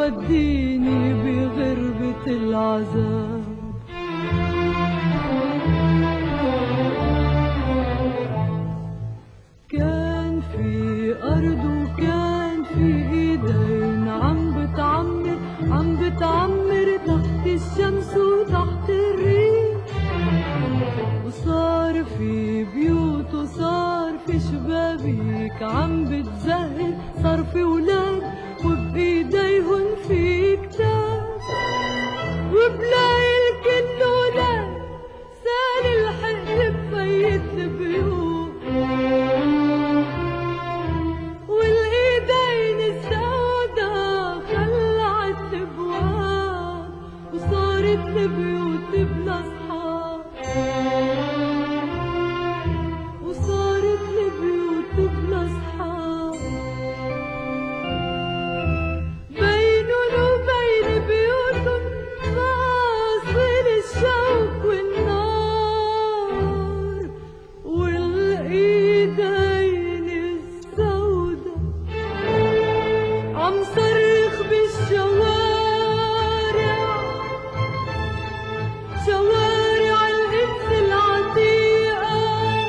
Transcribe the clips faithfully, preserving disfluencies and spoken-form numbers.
بيوديني بغربة العذاب. كان في أرض وكان في إيدين عم بتعمر عم بتعمر تحت الشمس وتحت الريح، وصار في بيوت وصار في شبابيك عم بتزهر، صار في ولاد وبإيديهن في كتاب، وبلاقي الكل ولاد سال الحقل بفيت البيوت، والايدين السودا خلعت الابواب، وصارت البيوت بلا اصحاب، وصارت البيوت بلا اصحاب. بينن وبين بيوتن فاصل الشوك والنار، والايدين السودا عم صرخ بالشوارع، شوارع القدس العتيقة،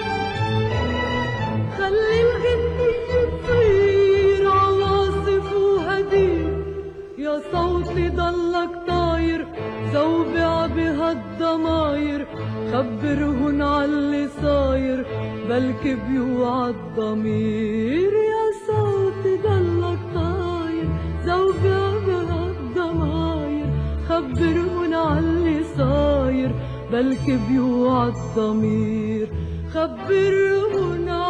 خلي الغنية تصير عواصف وهدير، يا صوتي ضلك طاير زوبع بهالضماير، خبرهن عاللي صاير بلكي بيوعى الضمير، يا صوتي ضلك طاير زوبع بهالضماير، خبرهن عاللي صاير بلكي بيوعى الضمير، خبرهن